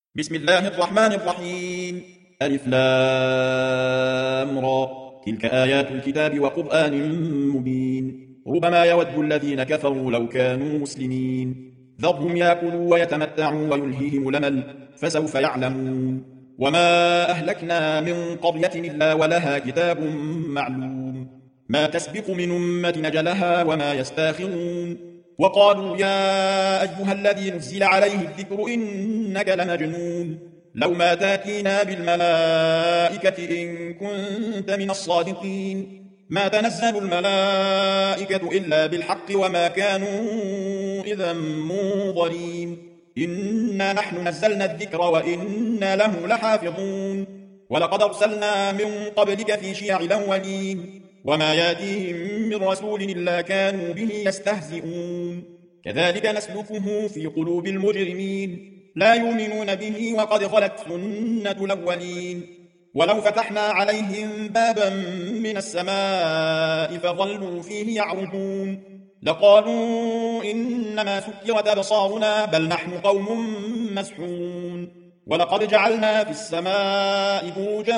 بسم الله الرحمن الرحيم. ألف لام را. تلك آيات الكتاب وقرآن مبين. ربما يود الذين كفروا لو كانوا مسلمين. ذرهم يأكلوا ويتمتعوا ويلهيهم الأمل فسوف يعلمون. وما أهلكنا من قرية إلا ولها كتاب معلوم. ما تسبق من أمة نجلها وما يستاخرون. وقالوا يا أيها الذي نزل عليه الذكر إنك لمجنون. لو ما تاتينا بالملائكة إن كنت من الصادقين. ما تنزل الملائكة إلا بالحق وما كانوا إذا منظرين. إنا نحن نزلنا الذكر وإنا له لحافظون. ولقد أرسلنا من قبلك في شيع الأولين. وما ياتيهم من رسول إلا كانوا به يستهزئون. كذلك نسلكه في قلوب المجرمين. لا يؤمنون به وقد خلت سنة الأولين. ولو فتحنا عليهم بابا من السماء فظلوا فيه يعرجون لقالوا إنما سكرت أبصارنا بل نحن قوم مسحورون. ولقد جعلنا في السماء بروجا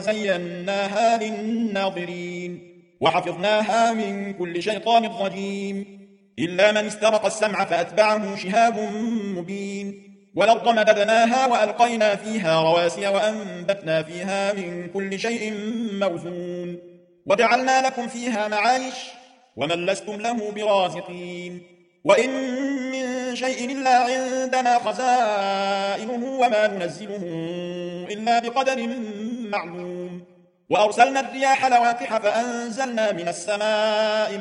وزيناها للناظرين وحفظناها من كل شيطان رجيم إلا من استرق السمع فأتبعه شهاب مبين. والأرض مددناها وألقينا فيها رواسي وأنبتنا فيها من كل شيء موزون وجعلنا لكم فيها معايش ومن لستم له برازقين. وإن من شيء إلا عندنا خزائنه وما ننزله إلا بقدر معلوم. وأرسلنا الرياح لواقح فأنزلنا من السماء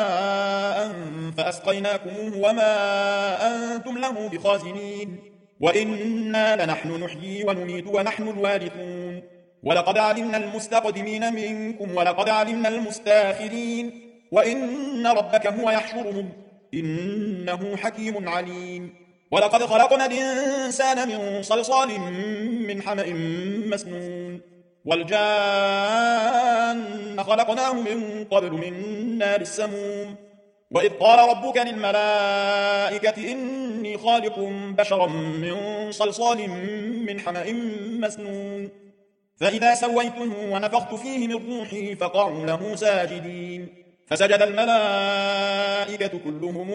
ماء فأسقيناكموه وما أنتم له بخازنين. وإنا لنحن نحيي ونميت ونحن الوارثون. ولقد علمنا المستقدمين منكم ولقد علمنا المستاخرين. وإن ربك هو يحشرهم إنه حكيم عليم. ولقد خلقنا الإنسان من صلصال من حمأ مسنون. والجان خلقناه من قبل من نار السموم. وإذ قال ربك للملائكة إني خالق بشرا من صلصال من حمأ مسنون. فإذا سويته ونفخت فيه من روحي فقعوا له ساجدين فسجد الملائكة كلهم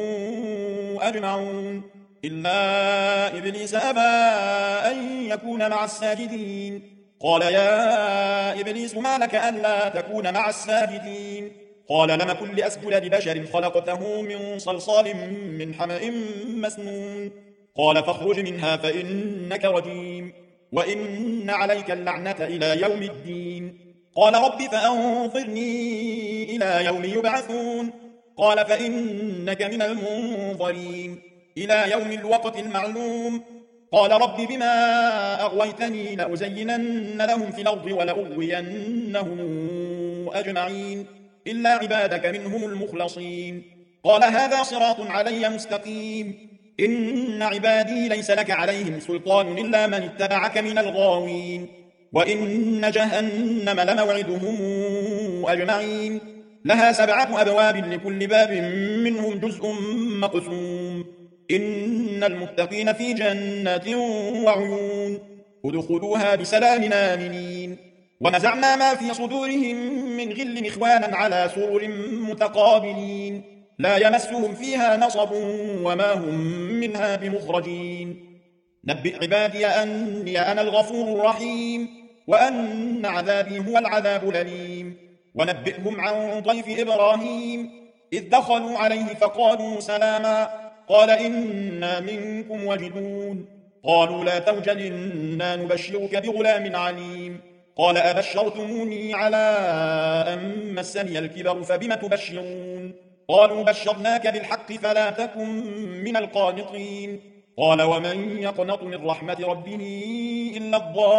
أجمعون إلا إبليس أبى أن يكون مع الساجدين. قال يا إبليس ما لك ألا تكون مع الساجدين. قال لم كن لأسجد لبشر خلقته من صلصال من حمأ مسنون. قال فاخرج منها فإنك رجيم وإن عليك اللعنة إلى يوم الدين. قال رب فأنظرني إلى يوم يبعثون. قال فإنك من المنظرين إلى يوم الوقت المعلوم. قال رب بما أغويتني لأزينن لهم في الأرض ولأغوينهم أجمعين إلا عبادك منهم المخلصين. قال هذا صراط علي مستقيم. إن عبادي ليس لك عليهم سلطان إلا من اتبعك من الغاوين. وإن جهنم لموعدهم أجمعين. لها 7 أبواب لكل باب منهم جزء مقسوم. إن المتقين في جنات وعيون ادخلوها بسلام آمنين. ونزعنا ما في صدورهم من غل إخوانا على سرر متقابلين لا يمسهم فيها نصب وما هم منها بمخرجين. نبئ عبادي أني أنا الغفور الرحيم وأن عذابي هو العذاب الأليم. ونبئهم عن ضيف إبراهيم إذ دخلوا عليه فقالوا سلاما قال إنا منكم وجلون. قالوا لا توجل إنا نبشرك بغلام عليم. قال أبشرتموني على أن مسني الكبر فبم تبشرون. قالوا بشرناك بالحق فلا تكن من القانطين. قال ومن يقنط من رحمة ربه إلا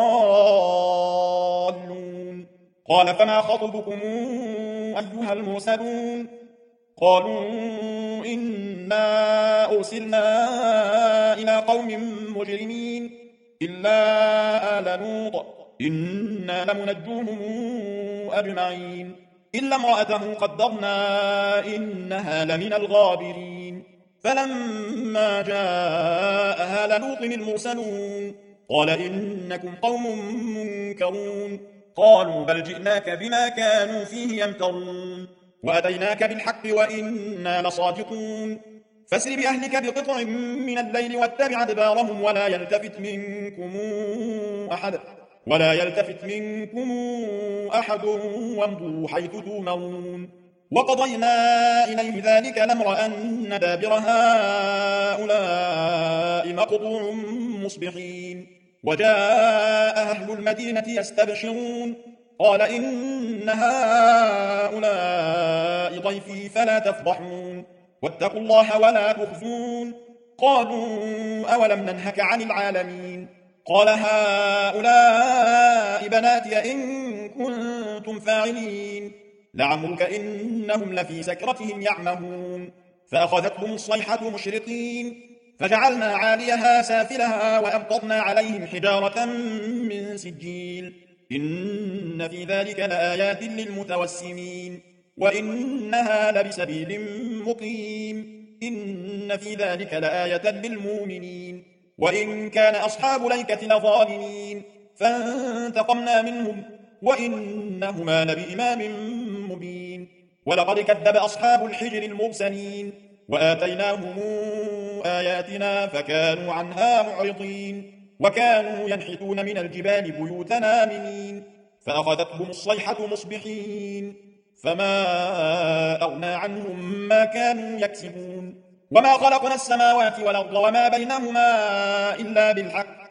الضالون. قال فما خطبكم أيها المرسلون. قالوا إنا أرسلنا إلى قوم مجرمين إلا آل لوط إنا لمنجوهم أجمعين إلا امرأته قدرنا إنها لمن الغابرين. فلما جاء آل لوط المرسلون قال إنكم قوم منكرون قالوا بل جئناك بما كانوا فيه يمترون وأتيناك بالحق وإنا لصادقون فاسر بأهلك بقطع من الليل واتبع أدبارهم ولا يلتفت منكم أحد وامضوا حيث تؤمرون وقضينا إليه ذلك الأمر أن دابر هؤلاء مقطوع مصبحين وجاء أهل المدينة يستبشرون قال إن هؤلاء ضيفي فلا تفضحون واتقوا الله ولا تخزون قالوا أولم ننهك عن العالمين قال هؤلاء بناتي إن كنتم فاعلين لعمرك إنهم لفي سكرتهم يعمهون فأخذتهم الصيحة مشرقين فجعلنا عاليها سافلها وأمطرنا عليهم حجارة من سجيل إن في ذلك لآيات للمتوسمين وإنها لبسبيل مقيم إن في ذلك لآية للمؤمنين وإن كان أصحاب ليكة لظالمين فانتقمنا منهم وإنهما لبإمام مبين ولقد كذب أصحاب الحجر المرسلين وآتيناهم آياتنا فكانوا عنها معرضين وكانوا ينحتون من الجبال بيوتنا آمنين فأخذتهم الصيحة مصبحين فما أغنى عنهم ما كانوا يكسبون وما خلقنا السماوات والأرض وما بينهما إلا بالحق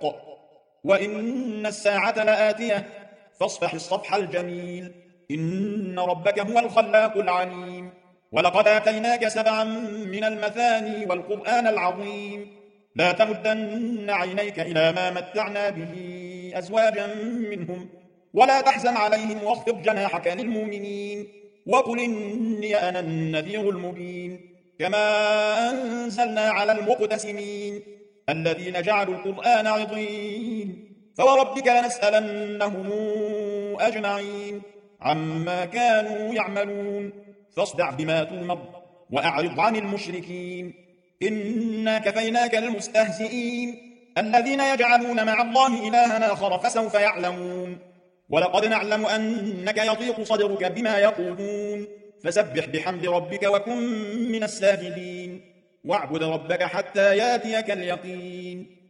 وإن الساعة لآتية فاصفح الصفح الجميل إن ربك هو الخلاق العليم ولقد آتيناك 7 من المثاني والقرآن العظيم لا تمدن عينيك إلى ما متعنا به أزواجا منهم ولا تحزن عليهم واخفض جناحك للمؤمنين وقل إني أنا النذير المبين كما أنزلنا على المقتسمين الذين جعلوا القرآن عضين فوربك لنسألنهم أجمعين عما كانوا يعملون فاصدع بما تؤمر وأعرض عن المشركين إنا كفيناك المستهزئين الذين يجعلون مع الله إلها آخر فسوف يعلمون ولقد نعلم أنك يضيق صدرك بما يقولون فسبح بحمد ربك وكن من الساجدين واعبد ربك حتى ياتيك اليقين